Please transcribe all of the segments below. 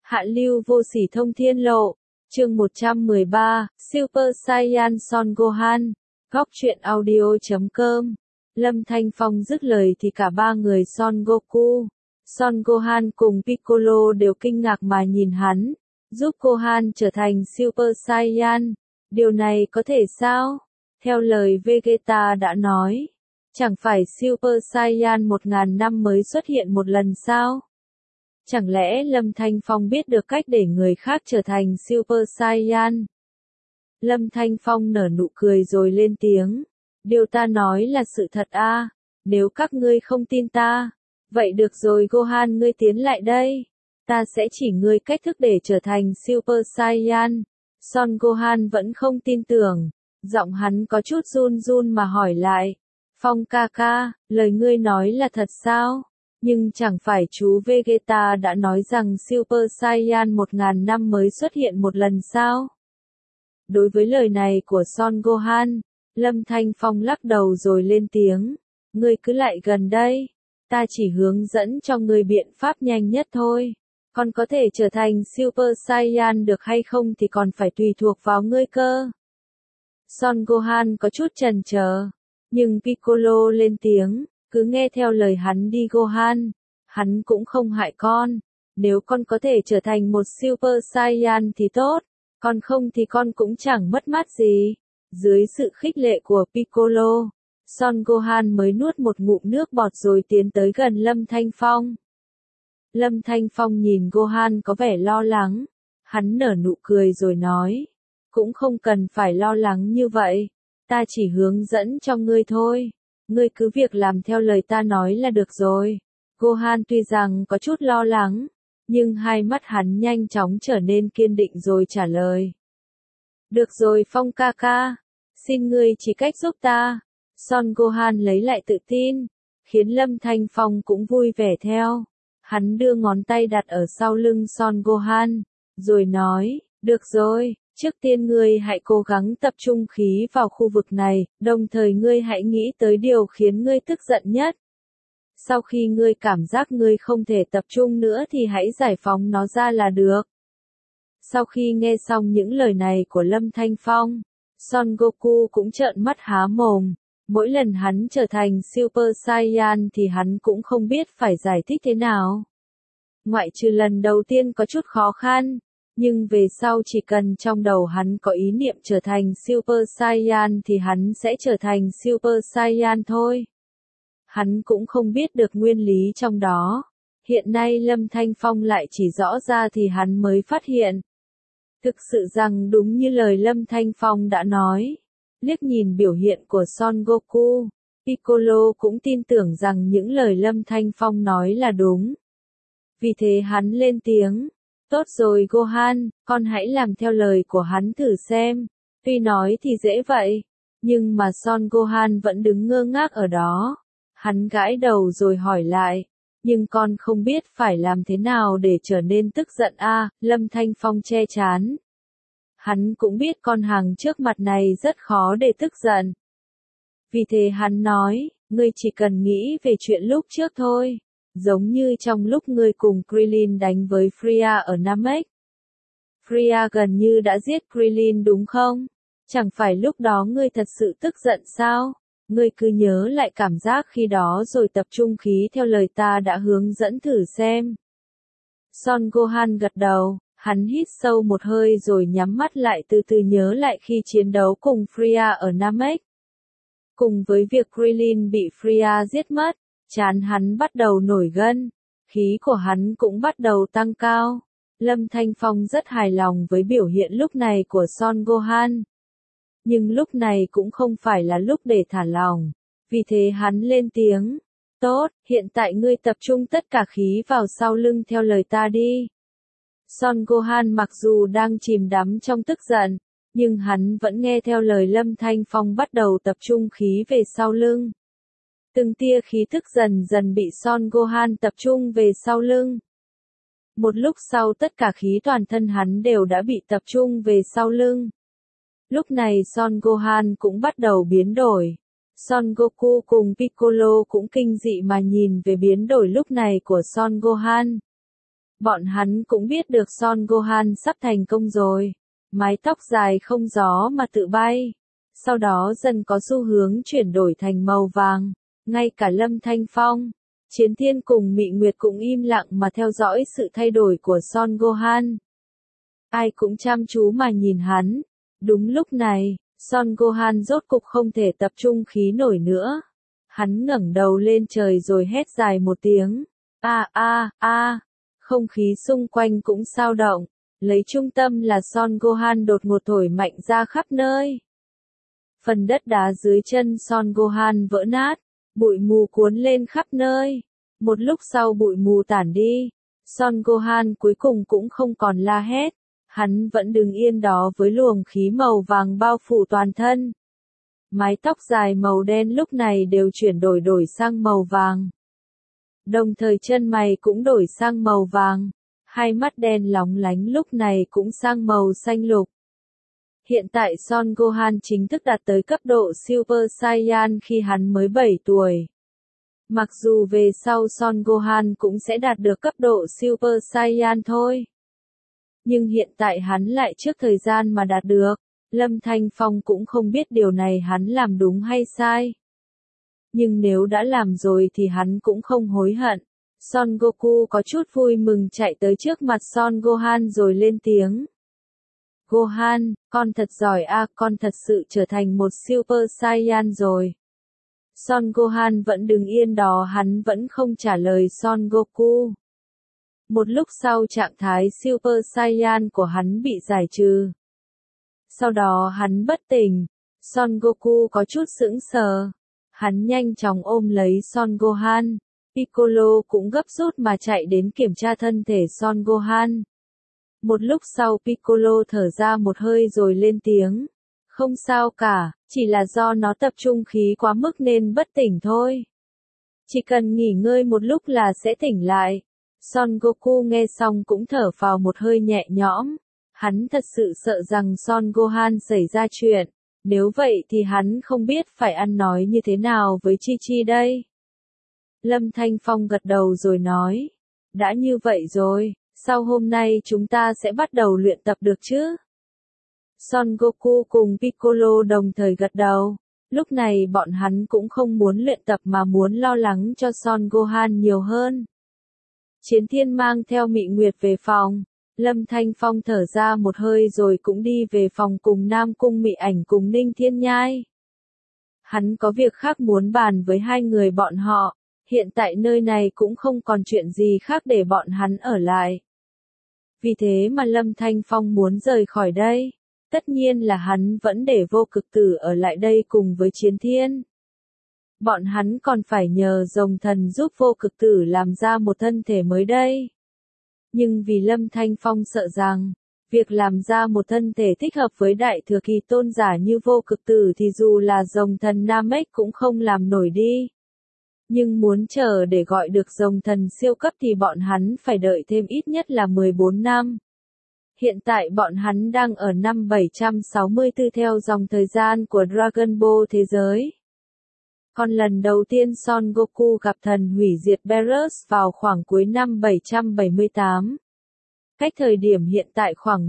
Hạ lưu vô sỉ thông thiên lộ. Chương 113, Super Saiyan Son Gohan. Góc truyện audio.com. Lâm Thanh Phong dứt lời thì cả ba người Son Goku, Son Gohan cùng Piccolo đều kinh ngạc mà nhìn hắn. Giúp Gohan trở thành Super Saiyan. Điều này có thể sao? Theo lời Vegeta đã nói, chẳng phải Super Saiyan 1000 năm mới xuất hiện một lần sao? Chẳng lẽ Lâm Thanh Phong biết được cách để người khác trở thành Super Saiyan? Lâm Thanh Phong nở nụ cười rồi lên tiếng. Điều ta nói là sự thật à? Nếu các ngươi không tin ta, vậy được rồi Gohan, ngươi tiến lại đây. Ta sẽ chỉ ngươi cách thức để trở thành Super Saiyan. Son Gohan vẫn không tin tưởng. Giọng hắn có chút run run mà hỏi lại. Phong ca ca, lời ngươi nói là thật sao? Nhưng chẳng phải chú Vegeta đã nói rằng Super Saiyan 1000 năm mới xuất hiện một lần sao? Đối với lời này của Son Gohan, Lâm Thanh Phong lắc đầu rồi lên tiếng. Ngươi cứ lại gần đây. Ta chỉ hướng dẫn cho ngươi biện pháp nhanh nhất thôi. Còn có thể trở thành Super Saiyan được hay không thì còn phải tùy thuộc vào ngươi cơ. Son Gohan có chút chần chờ. Nhưng Piccolo lên tiếng. Cứ nghe theo lời hắn đi Gohan. Hắn cũng không hại con. Nếu con có thể trở thành một Super Saiyan thì tốt. Còn không thì con cũng chẳng mất mát gì. Dưới sự khích lệ của Piccolo, Son Gohan mới nuốt một ngụm nước bọt rồi tiến tới gần Lâm Thanh Phong. Lâm Thanh Phong nhìn Gohan có vẻ lo lắng. Hắn nở nụ cười rồi nói. Cũng không cần phải lo lắng như vậy. Ta chỉ hướng dẫn cho ngươi thôi. Ngươi cứ việc làm theo lời ta nói là được rồi. Gohan tuy rằng có chút lo lắng, nhưng hai mắt hắn nhanh chóng trở nên kiên định rồi trả lời. Được rồi Phong ca ca. Xin ngươi chỉ cách giúp ta. Son Gohan lấy lại tự tin, khiến Lâm Thanh Phong cũng vui vẻ theo. Hắn đưa ngón tay đặt ở sau lưng Son Gohan, rồi nói, được rồi, trước tiên ngươi hãy cố gắng tập trung khí vào khu vực này, đồng thời ngươi hãy nghĩ tới điều khiến ngươi tức giận nhất. Sau khi ngươi cảm giác ngươi không thể tập trung nữa thì hãy giải phóng nó ra là được. Sau khi nghe xong những lời này của Lâm Thanh Phong, Son Goku cũng trợn mắt há mồm. Mỗi lần hắn trở thành Super Saiyan thì hắn cũng không biết phải giải thích thế nào. Ngoại trừ lần đầu tiên có chút khó khăn, nhưng về sau chỉ cần trong đầu hắn có ý niệm trở thành Super Saiyan thì hắn sẽ trở thành Super Saiyan thôi. Hắn cũng không biết được nguyên lý trong đó. Hiện nay Lâm Thanh Phong lại chỉ rõ ra thì hắn mới phát hiện. Thực sự rằng đúng như lời Lâm Thanh Phong đã nói. Liếc nhìn biểu hiện của Son Goku, Piccolo cũng tin tưởng rằng những lời Lâm Thanh Phong nói là đúng. Vì thế hắn lên tiếng. Tốt rồi Gohan, con hãy làm theo lời của hắn thử xem. Tuy nói thì dễ vậy, nhưng mà Son Gohan vẫn đứng ngơ ngác ở đó. Hắn gãi đầu rồi hỏi lại. Nhưng con không biết phải làm thế nào để trở nên tức giận à? Lâm Thanh Phong che trán. Hắn cũng biết con hàng trước mặt này rất khó để tức giận. Vì thế hắn nói, ngươi chỉ cần nghĩ về chuyện lúc trước thôi. Giống như trong lúc ngươi cùng Krillin đánh với Freezer ở Namek. Freezer gần như đã giết Krillin đúng không? Chẳng phải lúc đó ngươi thật sự tức giận sao? Ngươi cứ nhớ lại cảm giác khi đó rồi tập trung khí theo lời ta đã hướng dẫn thử xem. Son Gohan gật đầu. Hắn hít sâu một hơi rồi nhắm mắt lại từ từ nhớ lại khi chiến đấu cùng Freezer ở Namek. Cùng với việc Krillin bị Freezer giết mất, trán hắn bắt đầu nổi gân, khí của hắn cũng bắt đầu tăng cao. Lâm Thanh Phong rất hài lòng với biểu hiện lúc này của Son Gohan. Nhưng lúc này cũng không phải là lúc để thả lỏng, vì thế hắn lên tiếng. Tốt, hiện tại ngươi tập trung tất cả khí vào sau lưng theo lời ta đi. Son Gohan mặc dù đang chìm đắm trong tức giận, nhưng hắn vẫn nghe theo lời Lâm Thanh Phong bắt đầu tập trung khí về sau lưng. Từng tia khí tức dần dần bị Son Gohan tập trung về sau lưng. Một lúc sau tất cả khí toàn thân hắn đều đã bị tập trung về sau lưng. Lúc này Son Gohan cũng bắt đầu biến đổi. Son Goku cùng Piccolo cũng kinh dị mà nhìn về biến đổi lúc này của Son Gohan. Bọn hắn cũng biết được Son Gohan sắp thành công rồi. Mái tóc dài không gió mà tự bay. Sau đó dần có xu hướng chuyển đổi thành màu vàng. Ngay cả Lâm Thanh Phong, Chiến Thiên cùng Mị Nguyệt cũng im lặng mà theo dõi sự thay đổi của Son Gohan. Ai cũng chăm chú mà nhìn hắn. Đúng lúc này, Son Gohan rốt cục không thể tập trung khí nổi nữa. Hắn ngẩng đầu lên trời rồi hét dài một tiếng. A a a, không khí xung quanh cũng xao động. Lấy trung tâm là Son Gohan đột ngột thổi mạnh ra khắp nơi. Phần đất đá dưới chân Son Gohan vỡ nát, bụi mù cuốn lên khắp nơi. Một lúc sau bụi mù tản đi, Son Gohan cuối cùng cũng không còn la hét. Hắn vẫn đứng yên đó với luồng khí màu vàng bao phủ toàn thân. Mái tóc dài màu đen lúc này đều chuyển đổi sang màu vàng. Đồng thời chân mày cũng đổi sang màu vàng. Hai mắt đen lóng lánh lúc này cũng sang màu xanh lục. Hiện tại Son Gohan chính thức đạt tới cấp độ Super Saiyan khi hắn mới 7 tuổi. Mặc dù về sau Son Gohan cũng sẽ đạt được cấp độ Super Saiyan thôi. Nhưng hiện tại hắn lại trước thời gian mà đạt được. Lâm Thanh Phong cũng không biết điều này hắn làm đúng hay sai. Nhưng nếu đã làm rồi thì hắn cũng không hối hận. Son Goku có chút vui mừng chạy tới trước mặt Son Gohan rồi lên tiếng. Gohan, con thật giỏi a, con thật sự trở thành một Super Saiyan rồi. Son Gohan vẫn đứng yên đó, hắn vẫn không trả lời Son Goku. Một lúc sau trạng thái Super Saiyan của hắn bị giải trừ. Sau đó hắn bất tỉnh. Son Goku có chút sững sờ. Hắn nhanh chóng ôm lấy Son Gohan. Piccolo cũng gấp rút mà chạy đến kiểm tra thân thể Son Gohan. Một lúc sau Piccolo thở ra một hơi rồi lên tiếng. Không sao cả, chỉ là do nó tập trung khí quá mức nên bất tỉnh thôi. Chỉ cần nghỉ ngơi một lúc là sẽ tỉnh lại. Son Goku nghe xong cũng thở phào một hơi nhẹ nhõm. Hắn thật sự sợ rằng Son Gohan xảy ra chuyện. Nếu vậy thì hắn không biết phải ăn nói như thế nào với Chi Chi đây. Lâm Thanh Phong gật đầu rồi nói. Đã như vậy rồi, sau hôm nay chúng ta sẽ bắt đầu luyện tập được chứ? Son Goku cùng Piccolo đồng thời gật đầu. Lúc này bọn hắn cũng không muốn luyện tập mà muốn lo lắng cho Son Gohan nhiều hơn. Chiến Thiên mang theo Mị Nguyệt về phòng. Lâm Thanh Phong thở ra một hơi rồi cũng đi về phòng cùng Nam Cung Mị Ảnh cùng Ninh Thiên Nhai. Hắn có việc khác muốn bàn với hai người bọn họ. Hiện tại nơi này cũng không còn chuyện gì khác để bọn hắn ở lại. Vì thế mà Lâm Thanh Phong muốn rời khỏi đây. Tất nhiên là hắn vẫn để Vô Cực Tử ở lại đây cùng với Chiến Thiên. Bọn hắn còn phải nhờ Rồng Thần giúp Vô Cực Tử làm ra một thân thể mới đây. Nhưng vì Lâm Thanh Phong sợ rằng, việc làm ra một thân thể thích hợp với Đại Thừa Kỳ Tôn giả như Vô Cực Tử thì dù là Rồng Thần Namek cũng không làm nổi đi. Nhưng muốn chờ để gọi được Rồng Thần siêu cấp thì bọn hắn phải đợi thêm ít nhất là 14 năm. Hiện tại bọn hắn đang ở năm 764 theo dòng thời gian của Dragon Ball thế giới. Còn lần đầu tiên Son Goku gặp thần hủy diệt Beerus vào khoảng cuối năm 778. Cách thời điểm hiện tại khoảng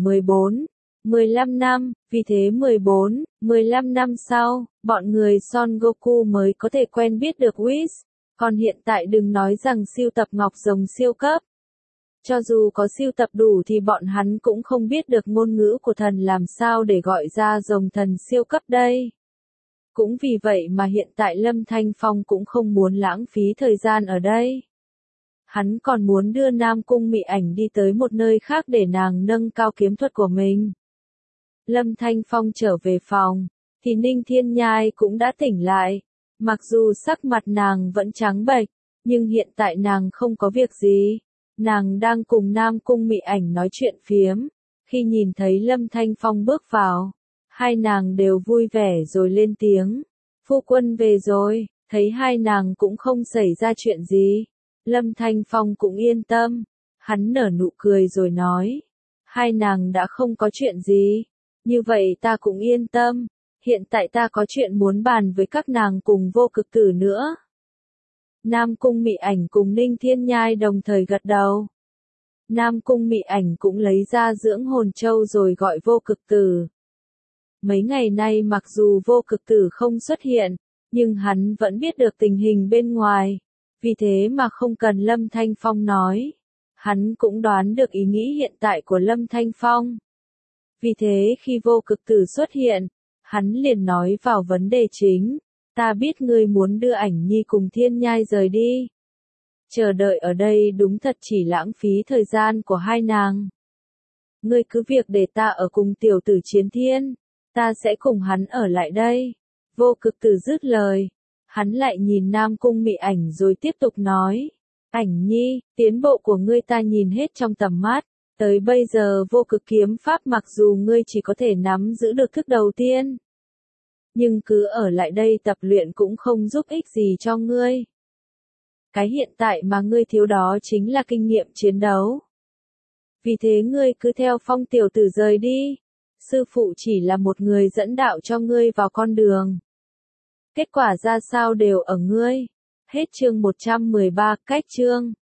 15 năm, vì thế 15 năm sau, bọn người Son Goku mới có thể quen biết được Whis. Còn hiện tại đừng nói rằng siêu tập ngọc rồng siêu cấp. Cho dù có siêu tập đủ thì bọn hắn cũng không biết được ngôn ngữ của thần làm sao để gọi ra rồng thần siêu cấp đây. Cũng vì vậy mà hiện tại Lâm Thanh Phong cũng không muốn lãng phí thời gian ở đây. Hắn còn muốn đưa Nam Cung Mị Ảnh đi tới một nơi khác để nàng nâng cao kiếm thuật của mình. Lâm Thanh Phong trở về phòng, thì Ninh Thiên Nhai cũng đã tỉnh lại. Mặc dù sắc mặt nàng vẫn trắng bệch, nhưng hiện tại nàng không có việc gì. Nàng đang cùng Nam Cung Mị Ảnh nói chuyện phiếm. Khi nhìn thấy Lâm Thanh Phong bước vào, hai nàng đều vui vẻ rồi lên tiếng. Phu quân về rồi, thấy hai nàng cũng không xảy ra chuyện gì. Lâm Thanh Phong cũng yên tâm. Hắn nở nụ cười rồi nói. Hai nàng đã không có chuyện gì. Như vậy ta cũng yên tâm. Hiện tại ta có chuyện muốn bàn với các nàng cùng Vô Cực Tử nữa. Nam Cung Mị Ảnh cùng Ninh Thiên Nhai đồng thời gật đầu. Nam Cung Mị Ảnh cũng lấy ra dưỡng hồn châu rồi gọi Vô Cực Tử. Mấy ngày nay mặc dù Vô Cực Tử không xuất hiện, nhưng hắn vẫn biết được tình hình bên ngoài. Vì thế mà không cần Lâm Thanh Phong nói. Hắn cũng đoán được ý nghĩ hiện tại của Lâm Thanh Phong. Vì thế khi Vô Cực Tử xuất hiện, hắn liền nói vào vấn đề chính. Ta biết ngươi muốn đưa Ảnh Nhi cùng Thiên Nhai rời đi. Chờ đợi ở đây đúng thật chỉ lãng phí thời gian của hai nàng. Ngươi cứ việc để ta ở cùng tiểu tử Chiến Thiên. Ta sẽ cùng hắn ở lại đây. Vô Cực Tử dứt lời. Hắn lại nhìn Nam Cung Mị Ảnh rồi tiếp tục nói. Ảnh Nhi, tiến bộ của ngươi ta nhìn hết trong tầm mắt. Tới bây giờ Vô Cực kiếm pháp mặc dù ngươi chỉ có thể nắm giữ được thức đầu tiên. Nhưng cứ ở lại đây tập luyện cũng không giúp ích gì cho ngươi. Cái hiện tại mà ngươi thiếu đó chính là kinh nghiệm chiến đấu. Vì thế ngươi cứ theo Phong tiểu tử rời đi. Sư phụ chỉ là một người dẫn đạo cho ngươi vào con đường. Kết quả ra sao đều ở ngươi. Hết chương 113, cách chương.